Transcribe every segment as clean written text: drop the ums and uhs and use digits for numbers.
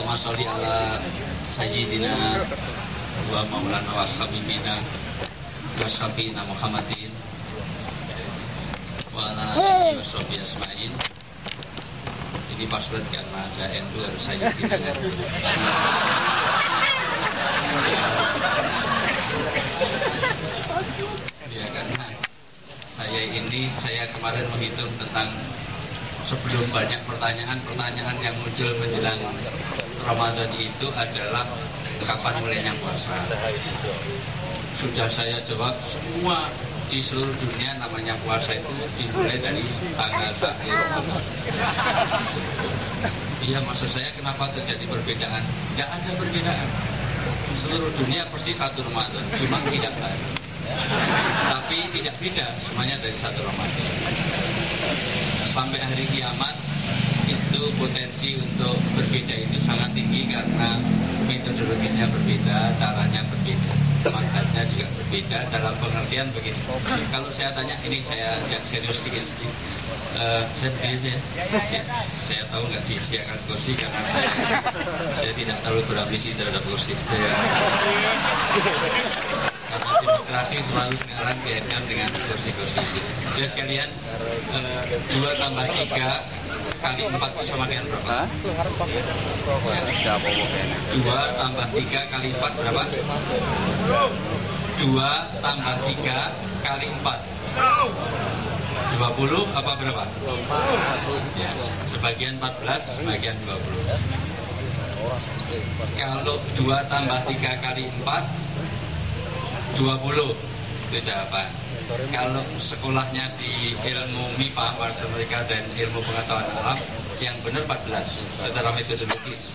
Allahumma sholli ala sayyidina wa maulana wa habibina wa syafiina Muhammadin wa ala alihi wa sahbihi asma'in. Ini password karena ada NU harus saya gunakan. Ya, karena saya kemarin menghitung tentang sebelum banyak pertanyaan yang muncul menjelang Ramadan itu adalah kapan mulainya puasa. Sudah saya jawab semua di seluruh dunia namanya puasa itu dimulai dari tanggal 1 Ramadan. Iya, maksud saya kenapa terjadi perbedaan? Tidak ada perbedaan. Seluruh dunia pasti 1 Ramadan, cuma tidak baru. Tapi tidak beda, semuanya dari 1 Ramadan. Sampai hari kiamat itu potensi untuk berbeda itu sangat tinggi karena metodologisnya berbeda, caranya berbeda, manfaatnya juga berbeda. Dalam pengertian begini, kalau saya tanya, ini saya serius sedikit, saya berdiri aja ya. Saya tahu nggak disediakan kursi karena saya tidak terlalu berambisi terhadap kursi saya. Karena demokrasi selalu sekarang dikaitkan dengan kursi-kursi itu. Jadi sekalian, 2 tambah 3 kali 4 itu sama dengan berapa? 2 tambah 3 kali 4 berapa? 2 tambah 3 kali 4 20 apa berapa? Ya, sebagian 14, sebagian 20. Kalau 2 tambah 3 kali 4 20 itu jawaban. Kalau sekolahnya di ilmu MIPA, matematika dan ilmu pengetahuan alam, yang benar 14 secara metodologis.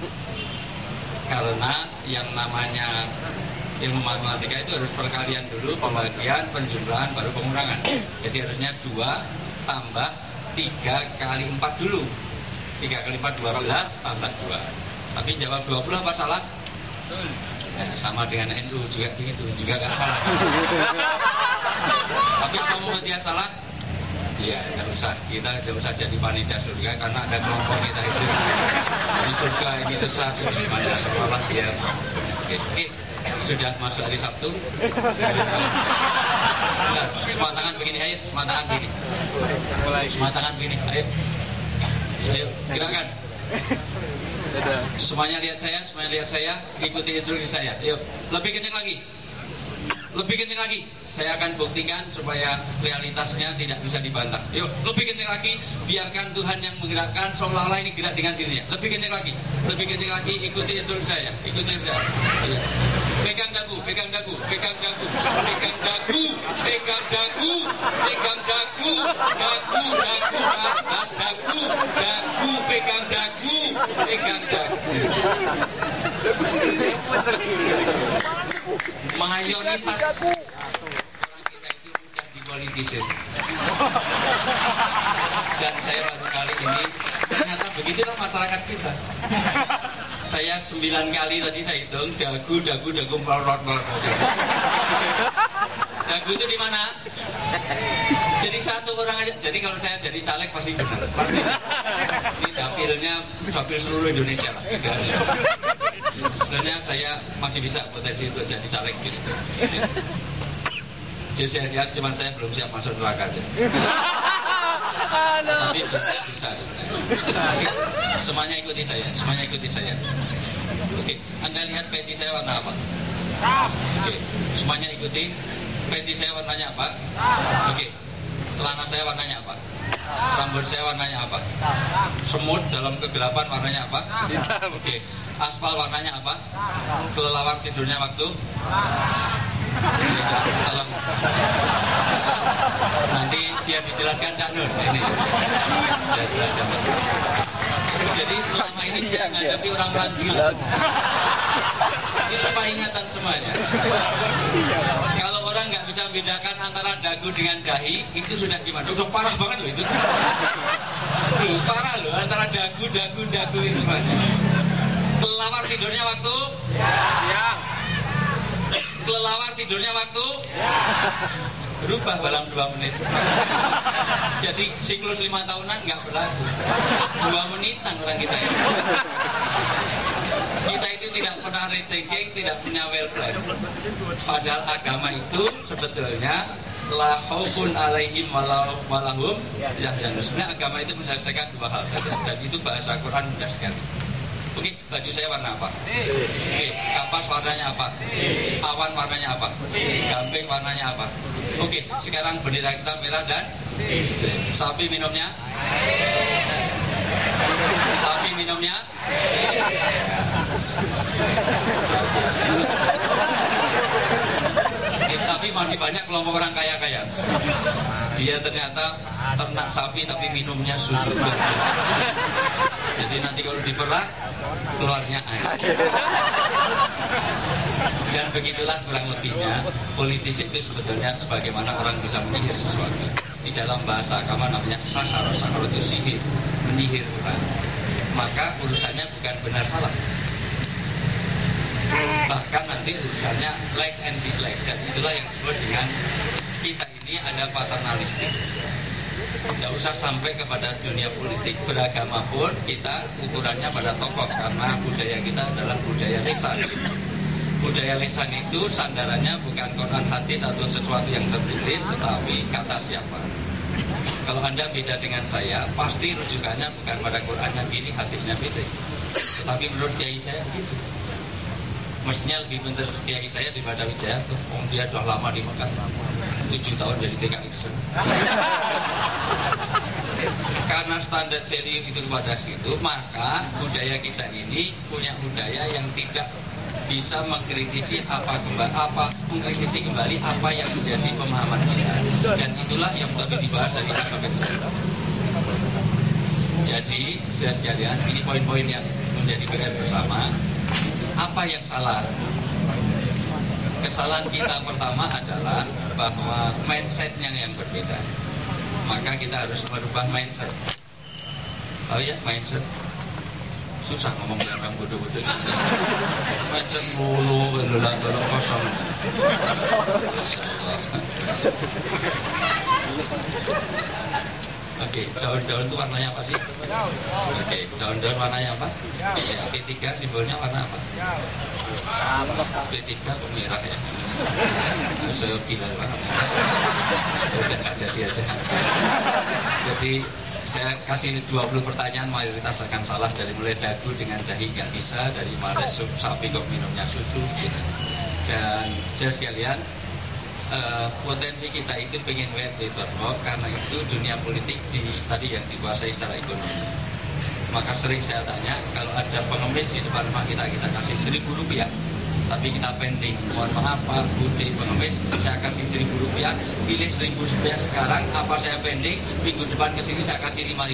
Karena yang namanya ilmu matematika itu harus perkalian dulu, pembagian, penjumlahan, baru pengurangan. Jadi harusnya 2 tambah 3 kali 4 dulu. 3 kali 4 12 tambah 2. Tapi jawab 20 apa salah? Ya, sama dengan NU juga begitu, juga nggak salah. Tapi kalau mau dia salah, ya nggak usah, kita nggak usah jadi panitia surga karena ada kelompok kita itu di surga ini sesat, ini semuanya sekolah dia. Oke, sudah masuk hari Sabtu. Nah, semua tangan begini, ayo, semua tangan begini. Semua tangan begini, ayo, gerakan. Semuanya lihat saya, ikuti instruksi saya. Yuk, lebih kencang lagi. Saya akan buktikan supaya realitasnya tidak bisa dibantah. Yuk, lebih kencang lagi. Biarkan Tuhan yang menggerakkan, seolah-olah ini gerak dengan sendirinya. Lebih kencang lagi. Ikuti instruksi saya. Ayo. Pegang dagu. Mayoritas orang kita itu mudah dipolitisir. Dan saya baru kali ini ternyata begitulah masyarakat kita. Saya 9 kali tadi saya hitung dagu melorot. Dagu itu di mana? Jadi 1 orang aja. Jadi kalau saya jadi caleg pasti benar. Pasti. Ini dapil seluruh Indonesia lah. Sebenarnya saya masih bisa potensi untuk jadi caleg gitu. Jadi saya lihat cuma saya belum siap masuk neraka aja. Tapi bisa sebenarnya. Semuanya ikuti saya. Oke, Anda lihat peci saya warna apa? Oke, semuanya ikuti. Peci saya warnanya apa? Oke, celana saya warnanya apa? Rambut saya warnanya apa? Semut dalam kegelapan warnanya apa? Oke, aspal warnanya apa? Kelelawar tidurnya waktu? Tolong. Nanti biar dijelaskan Cak Nur. Ini. Saya jelaskan. Jadi selama ini saya menghadapi orang-orang gila. Ini lupa ingatan semuanya. Kalau orang nggak bisa membedakan antara dagu dengan dahi, itu sudah gimana? Udah parah banget loh itu. Parah loh antara dagu itu banyak. Kelelawar tidurnya waktu? Ya. Kelelawar tidurnya waktu? Ya. Berubah dalam 2 menit. Jadi siklus 5 tahunan nggak berlaku. 2 menitan orang kita ini. rethinking, tidak punya well plan. Padahal agama itu sebetulnya la khaufun alaihim walahum yahzanun. Sebenarnya agama itu menyelesaikan dua hal saja, dan itu bahasa Quran mudah sekali. Oke, baju saya warna apa? Oke, kapas warnanya apa? Awan warnanya apa? Gamping warnanya apa? Oke, sekarang bendera kita merah dan sapi minumnya? Sapi minumnya? Tapi masih banyak kelompok orang kaya-kaya. Dia ternyata ternak sapi tapi minumnya susu. Jadi nanti kalau diperah keluarnya air. Dan begitulah kurang lebihnya politisi itu sebetulnya sebagaimana orang bisa menyihir sesuatu. Di dalam bahasa agama namanya sahar. Sahar itu sihir, menyihir orang. Maka urusannya bukan benar salah. Bahkan nanti urusannya like and dislike. Dan itulah yang disebut dengan kita ini ada paternalistik. Tidak usah sampai kepada dunia politik. Beragama pun kita ukurannya pada tokoh, karena budaya kita adalah budaya lisan. Budaya lisan itu sandarannya bukan Quran hadis atau sesuatu yang tertulis, tetapi kata siapa. Kalau Anda beda dengan saya, pasti rujukannya bukan pada Qurannya gini, hadisnya beda. Tetapi menurut kiai saya begitu. Mestinya lebih benar kiai saya daripada Wijayanto. Dia sudah lama di Mekah, 7 tahun jadi TKI. Karena standar value itu kepada situ, maka budaya kita ini punya budaya yang tidak bisa mengkritisi mengkritisi kembali apa yang menjadi pemahaman kita. Dan itulah yang tadi dibahas dari A sampai Z. Jadi, saya sekalian, ini poin-poin yang menjadi PR bersama. Apa yang salah? Kesalahan kita pertama adalah bahwa mindsetnya yang berbeda. Maka kita harus merubah mindset. Tahu ya mindset? Susah ngomong dengan orang bodoh-bodoh. Mindset mulu, gelap-gelap kosong. Oke, daun-daun itu warnanya apa sih? Oke, daun-daun warnanya apa? Ya, P3 simbolnya warna apa? P3 merah ya. Saya gila banget. Udah nggak jadi aja. Jadi saya kasih 20 pertanyaan, mayoritas akan salah. Dari mulai dagu dengan dahi nggak bisa, dari mana sapi kok minumnya susu gitu. Dan saya sekalian, potensi kita itu pengen wet karena itu dunia politik tadi yang dikuasai secara ekonomi. Maka sering saya tanya, kalau ada pengemis di depan rumah kita kasih Rp1.000, tapi kita pending. Mohon maaf Pak Budi pengemis, saya kasih Rp1.000, pilih Rp1.000 sekarang, apa saya pending, minggu depan kesini saya kasih Rp5.000.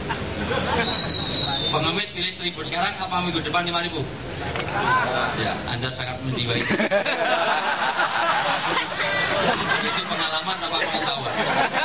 Pengemis pilih 1.000 sekarang, apa minggu depan 5.000? Ya, Anda sangat menjiwai. Itu pengalaman apa pengetahuan?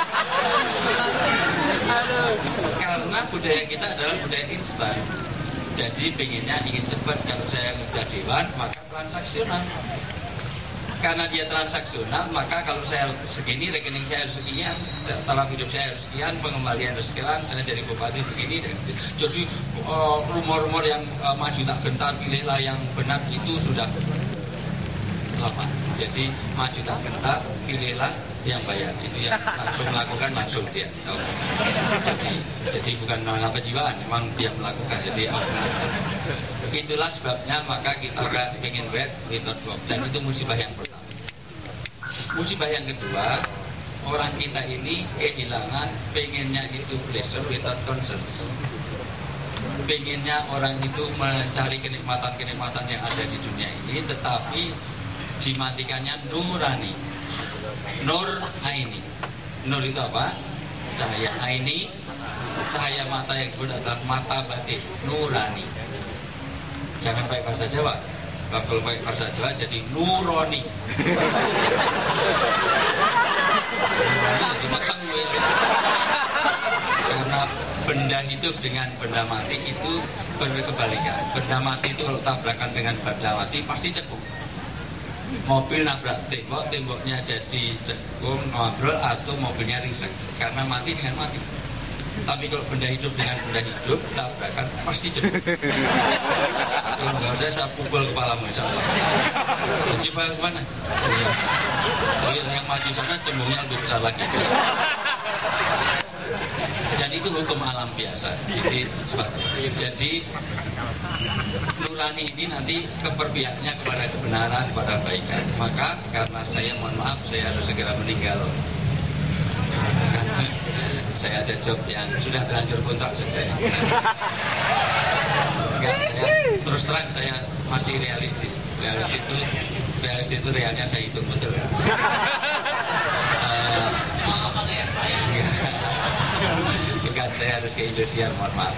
Karena budaya kita adalah budaya instan. Jadi pengennya ingin cepat. Kalau saya kerja dewan, maka transaksional. Karena dia transaksional, maka kalau saya segini, rekening saya harus sekian, taraf hidup saya harus sekian, pengembalian harus sekian, saya jadi bupati begini. Jadi rumor-rumor yang maju tak gentar, pilihlah yang benar, itu sudah lama. Jadi maju tak gentar, pilihlah yang bayar. Itu yang langsung melakukan, langsung dia tahu. Jadi bukan apa jiwaan, memang dia melakukan. Jadi itulah sebabnya maka kita ingin wet without work, dan itu musibah yang pertama. Musibah yang kedua, orang kita ini kehilangan pengennya itu pleasure without concerns. Pengennya orang itu mencari kenikmatan-kenikmatan yang ada di dunia ini, tetapi dimatikannya nurani. Nur aini. Nur itu apa? Cahaya aini. Cahaya mata yang disebut adalah mata batin, nurani. Jangan pakai bahasa Jawa. Kalau pakai bahasa Jawa jadi nuroni. Jadi makam. Karena benda hidup dengan benda mati itu berkebalikan. Benda mati itu kalau tabrakan dengan benda mati pasti cekung. Mobil nabrak tembok, temboknya jadi cekung, ngobrol, atau mobilnya ringsek. Karena mati dengan mati. Tapi kalau benda hidup dengan benda hidup, tabrakan pasti jebol. Kalau nggak saya pukul kepalamu, insya Allah. Coba kemana? Oh, yang maju sana cembungnya lebih besar lagi. Dan itu hukum alam biasa. Jadi nurani ini nanti keperpihakannya kepada kebenaran, kepada kebaikan. Maka karena saya mohon maaf, saya harus segera meninggal. Karena saya ada job yang sudah terlanjur kontrak saja. Enggak, terus terang saya masih realistis. Realistis itu realnya saya hitung betul. Bukan, saya harus ke Indosiar, mohon maaf.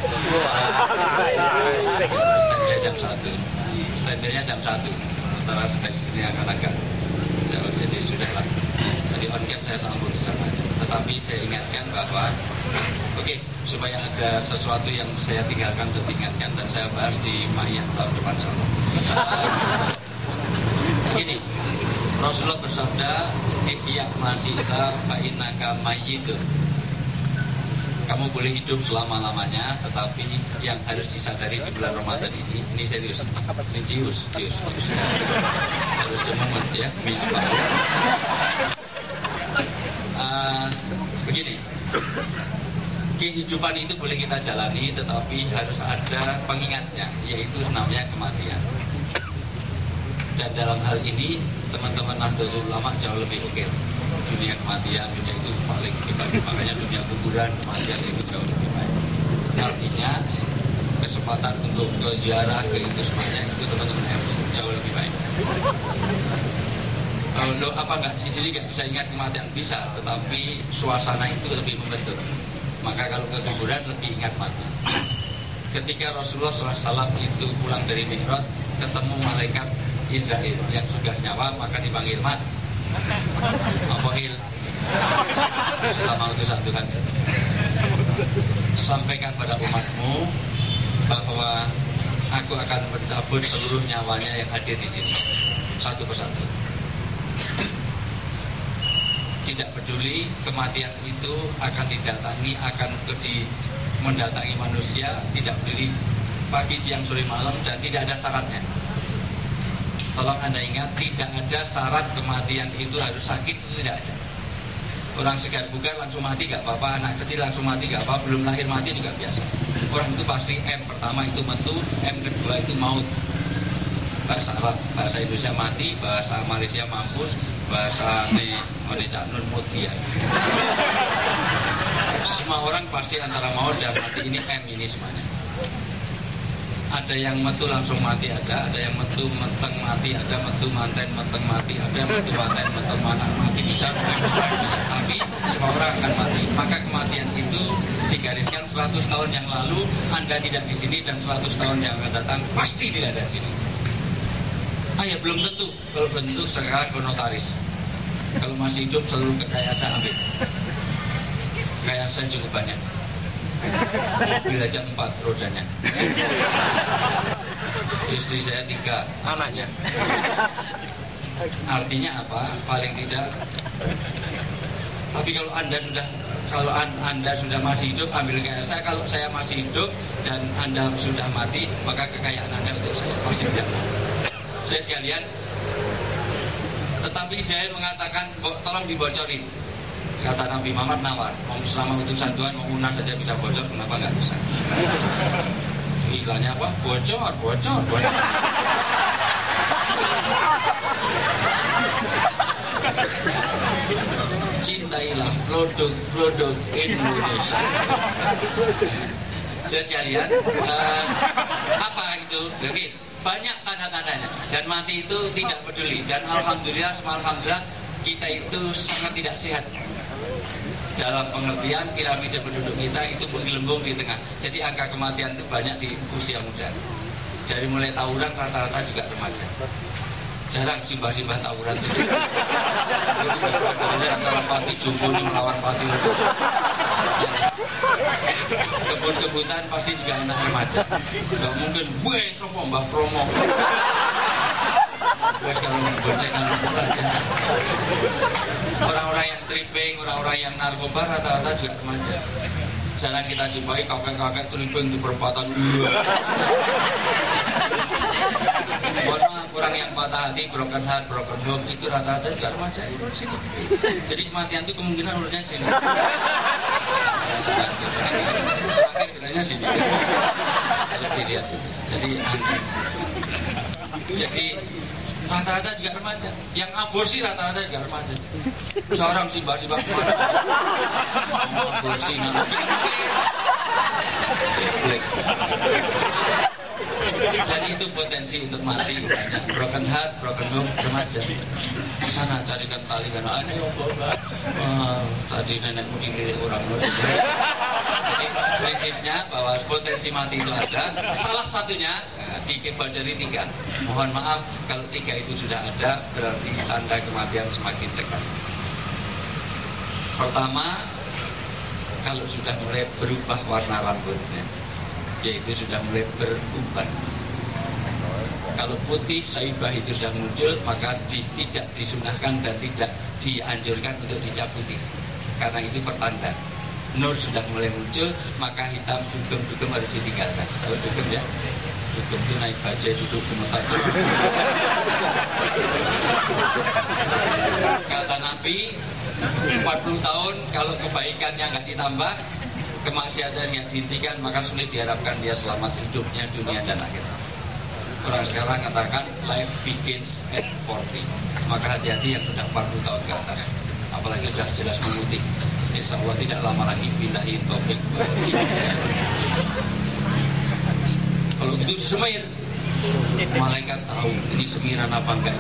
Standnya jam 1. Standnya jam 1. Sementara stand sini akan agak jauh, jadi sudahlah. Jadi on cam saya sambung sama aja. Tetapi saya ingatkan bahwa supaya ada sesuatu yang saya tinggalkan untuk diingatkan, dan saya bahas di Mayah tahun depan insyaallah. Begini, Rasulullah bersabda, "Ihya masita fa innaka mayyitun." Kamu boleh hidup selama-lamanya, tetapi yang harus disadari di bulan Ramadan ini serius. Ini jius. Harus cemungut ya, begini, kehidupan itu boleh kita jalani, tetapi harus ada pengingatnya, yaitu namanya kematian. Dan dalam hal ini teman-teman Nahdlatul Ulama jauh lebih oke. Dunia kematian, dunia itu paling kita, makanya dunia kuburan, kematian itu jauh lebih baik. Artinya kesempatan untuk ke ziarah, ke itu semuanya itu teman-teman jauh lebih baik. Kalau apa enggak di sini nggak bisa ingat kematian, bisa, tetapi suasana itu lebih membentuk. Maka kalau ke kuburan lebih ingat mati. Ketika Rasulullah SAW itu pulang dari Mi'raj, ketemu malaikat Israel yang sudah nyawa, maka dipanggil mat. Apa hil? Sudah mau itu satu kan? Sampaikan pada umatmu bahwa aku akan mencabut seluruh nyawanya yang hadir di sini, satu persatu. Tidak peduli kematian itu akan didatangi, akan mendatangi manusia, tidak peduli pagi, siang, sore, malam, dan tidak ada syaratnya. Tolong Anda ingat, tidak ada syarat kematian itu harus sakit, itu tidak ada. Orang segar bugar langsung mati gak apa-apa, anak kecil langsung mati gak apa-apa, belum lahir mati juga biasa. Orang itu pasti M pertama itu metu, M kedua itu maut. Bahasa Arab, bahasa Indonesia mati, bahasa Malaysia mampus, bahasa Cak Nun mutia. Semua orang pasti antara maut dan mati, ini M ini semuanya. Ada yang metu langsung mati, ada yang metu menteng mati, ada metu manten menteng mati, ada yang metu manten menteng manak mati, bisa. Tapi semua orang akan mati. Maka kematian itu digariskan 100 tahun yang lalu Anda tidak di sini, dan 100 tahun yang akan datang pasti tidak ada di sini. Ya belum tentu. Kalau bentuk sekarang ke notaris. Kalau masih hidup seluruh kekayaan saya ambil. Kekayaan saya cukup banyak. Mobil aja 4 rodanya. Istri saya 3 anaknya. Artinya apa? Paling tidak. Tapi kalau Anda sudah masih hidup, ambil kekayaan saya. Kalau saya masih hidup dan Anda sudah mati, maka kekayaan Anda untuk saya pasti tidak. Saya sekalian, tetapi saya mengatakan tolong dibocorin. Kata Nabi Muhammad nawar, mau selama utusan Tuhan, mau Unas saja bisa bocor, kenapa nggak bisa? Iklannya apa? Bocor. Cintailah produk Indonesia. Saya sekalian, apa itu? Oke, banyak tanda-tandanya, dan mati itu tidak peduli. Dan alhamdulillah kita itu sangat tidak sehat. Dalam pengertian piramida penduduk kita itu menggelembung di tengah. Jadi angka kematian itu banyak di usia muda. Dari mulai tawuran rata-rata juga remaja. Jarang simbah-simbah tawuran itu. Antara Pati Jumbo melawan Pati Udo. Kebun-kebutan pasti juga anak remaja. Gak mungkin, sopo Mbah Promo. Kalau bonceng aja. Orang-orang yang tripping, orang-orang yang narkoba rata-rata juga remaja. Jarang kita jumpai kakek-kakek terlibat di perempatan. Mohon maaf, orang yang patah hati, broken heart, broken home itu rata-rata juga remaja itu sini. Jadi kematian itu kemungkinan umurnya sini. Terakhir bilangnya sini. Harus dilihat. Jadi rata-rata juga remaja. Yang aborsi rata-rata juga remaja. Seorang simbah-simbah kemana? Aborsi nanti. Dan itu potensi untuk mati banyak. Broken heart, broken home, remaja. Sana carikan tali karena ada tadi nenekmu dilirik orang. Jadi prinsipnya bahwa potensi mati itu ada. Salah satunya di Kebajari 3. Mohon maaf kalau 3 itu sudah ada, berarti tanda kematian semakin dekat. Pertama, kalau sudah mulai berubah warna rambutnya, yaitu sudah mulai berubah. Kalau putih, saibah itu sudah muncul, maka tidak disunahkan dan tidak dianjurkan untuk dicabuti. Karena itu pertanda. Nur sudah mulai muncul, maka hitam dugem-dugem harus ditinggalkan. Tahu dugem ya? Dugem itu naik bajai, duduk gemetar. Kata Nabi, 40 tahun kalau kebaikannya nggak ditambah, kemaksiatan yang dihentikan, maka sulit diharapkan dia selamat hidupnya dunia dan akhirat. Orang sekarang katakan life begins at 40. Maka hati-hati yang sudah 40 tahun ke atas, apalagi sudah jelas memutih. Insya Allah tidak lama lagi billahi taufik. Kalau itu disemir, malaikat tahu ini semiran apa enggak.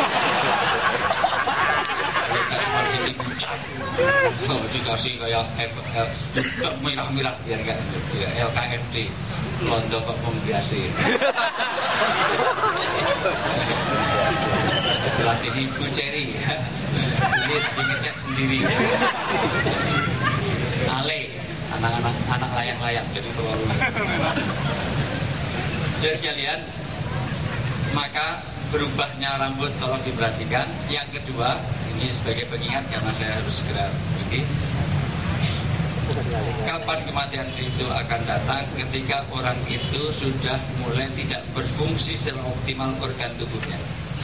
Malaikat seperti dibucat. Kalau dikasih kayak merah-merah biar enggak LKMD londo kok pembiasi. Istilah sini Bu Ceri ya. Tulis dingecek sendiri. Ale anak layang-layang jadi terlalu. Jadi sekalian, maka berubahnya rambut tolong diperhatikan. Yang kedua, ini sebagai pengingat karena saya harus segera pergi. Kapan kematian itu akan datang? Ketika orang itu sudah mulai tidak berfungsi secara optimal organ tubuhnya,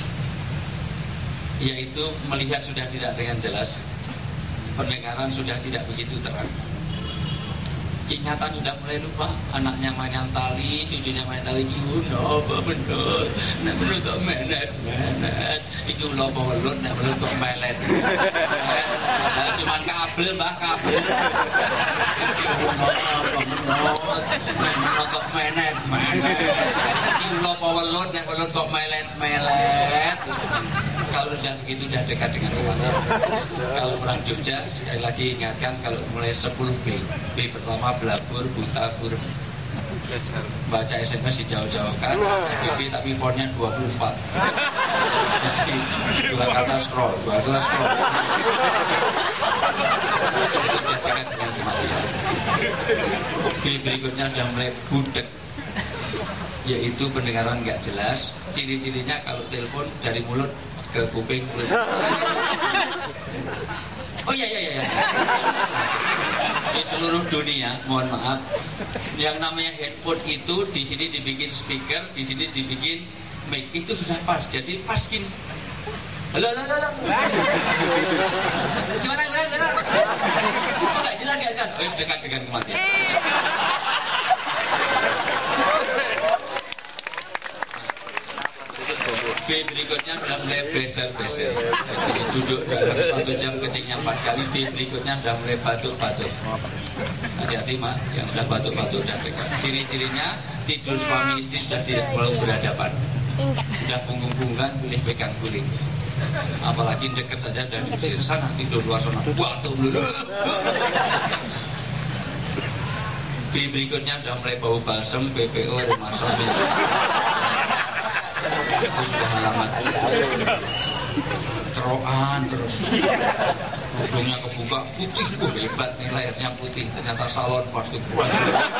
yaitu melihat sudah tidak dengan jelas, pendengaran sudah tidak begitu terang, ingatan sudah mulai lupa, anaknya mainan tali, cucunya main tali, no, bener, nak bener kok menet, itu lo pelun, nak bener kok melet, cuman kabel mbah kabel, bener kok menet, itu lo pelun, nak bener kok melet. Kalau sudah begitu sudah dekat dengan kematian. Kalau orang Jogja sekali lagi ingatkan kalau mulai 10 B pertama belabur, buta, burem. Baca SMS dijauh-jauhkan, B tapi fontnya 24. Jadi dua kata scroll. Sudah dekat dengan kematian. B berikutnya sudah mulai budek, yaitu pendengaran nggak jelas. Ciri-cirinya kalau telepon dari mulut ke kuping. Oh iya. Di seluruh dunia, mohon maaf, yang namanya handphone itu di sini dibikin speaker, di sini dibikin mic, itu sudah pas. Jadi pas gini. Halo. Gimana? Oh, nggak jelas kan? Oh, dekat dengan kematian. B berikutnya sudah mulai beser. Jadi duduk dalam 1 jam kencingnya 4 kali. B berikutnya sudah mulai batuk-batuk. Hati-hati mak, yang sudah batuk-batuk dan dekat. Ciri-cirinya tidur suami istri sudah tidak mau berhadapan. Sudah punggung-punggungan, boleh pegang guling. Apalagi dekat saja dan diusir sana, tidur luar sana. Batuk dulu. B berikutnya sudah mulai bau balsem, BPO, rumah sakit. Itu sudah alamat keroan terus, hidungnya kebuka putih, hebat nih, layarnya putih, ternyata salon pasti kuat.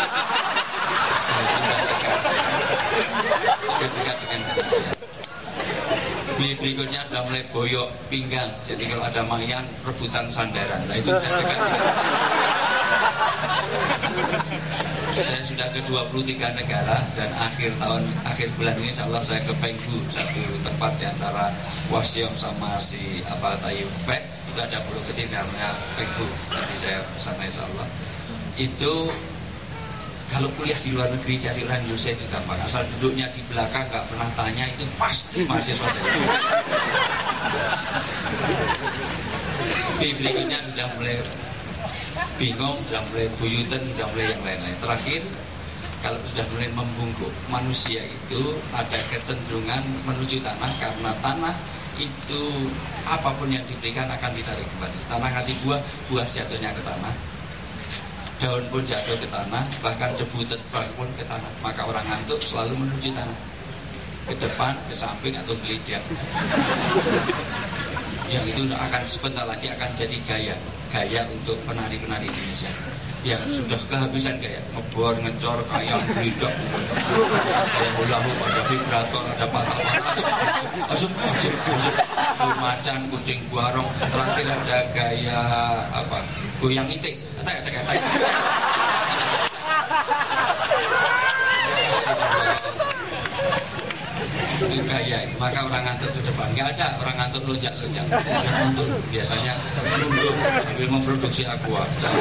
Dekat dengan berikutnya sudah mulai boyok pinggang, jadi kalau ada mayan rebutan sandaran. Nah itu sudah dekat dengan Saya sudah ke 23 negara dan akhir bulan ini insya Allah saya ke Penghu, satu tempat di antara Wasiong sama si Tayu Pek, itu ada pulau kecil namanya Penghu. Nanti saya kesana insya Allah. Itu kalau kuliah di luar negeri cari orang Indonesia itu gampang, asal duduknya di belakang nggak pernah tanya itu pasti mahasiswa dari berikutnya sudah mulai bingung, sudah mulai buyutan, sudah mulai yang lain-lain. Terakhir, kalau sudah mulai membungkuk, manusia itu ada kecenderungan menuju tanah, karena tanah itu apapun yang diberikan akan ditarik kembali. Tanah ngasih buah, buah jatuhnya ke tanah, daun pun jatuh ke tanah, bahkan debu terbang pun ke tanah. Maka orang ngantuk selalu menuju tanah, ke depan, ke samping, atau gelidak. Yang itu akan sebentar lagi akan jadi gaya untuk penari-penari Indonesia yang sudah kehabisan gaya, ngebor, ngecor, kayak gelidak, kayak hula hoop, ada vibrator, ada patah-patah, asuk, macan, kucing buarong. Terakhir ada gaya goyang itik, itu gaya. Maka orang ngantuk ke depan, nggak ada orang ngantuk lonjak-lonjak. Ngantuk biasanya nunduk sambil memproduksi aqua.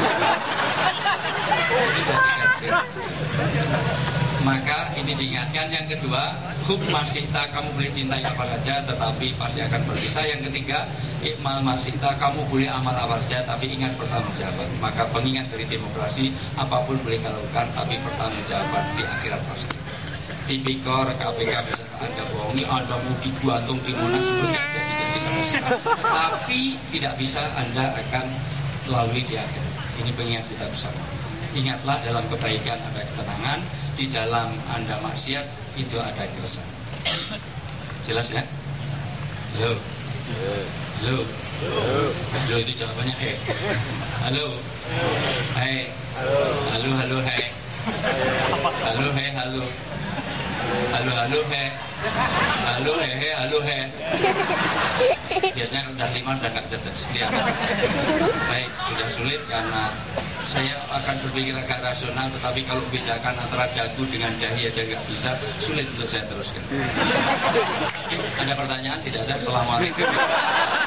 Maka ini diingatkan. Yang kedua, hub masita, kamu boleh cintai apa saja tetapi pasti akan berpisah. Yang ketiga, ikmal masita, kamu boleh amal apa saja tapi ingat pertanggungjawaban. Maka pengingat dari demokrasi, apapun boleh kau lakukan tapi pertanggungjawaban di akhirat pasti. Tipikor KPK bisa Anda bohongi, Anda mau digantung di Monas sudah jadi sama sekali, tapi tidak bisa Anda akan lalui di akhirat. Ini pengingat kita bersama. Ingatlah, dalam kebaikan ada ketenangan, di dalam Anda maksiat itu ada keresahan. Jelas ya? Halo. Halo. Halo itu jawabannya halo. Hai. Halo hai. Halo hai halo. Halo he. Halo he. Biasanya udah 5 udah gak cerdas. Baik, sudah sulit karena saya akan berpikir agak rasional, tetapi kalau bedakan antara dagu dengan dahi aja nggak bisa, sulit untuk saya teruskan. Ada pertanyaan? Tidak ada. Assalamualaikum.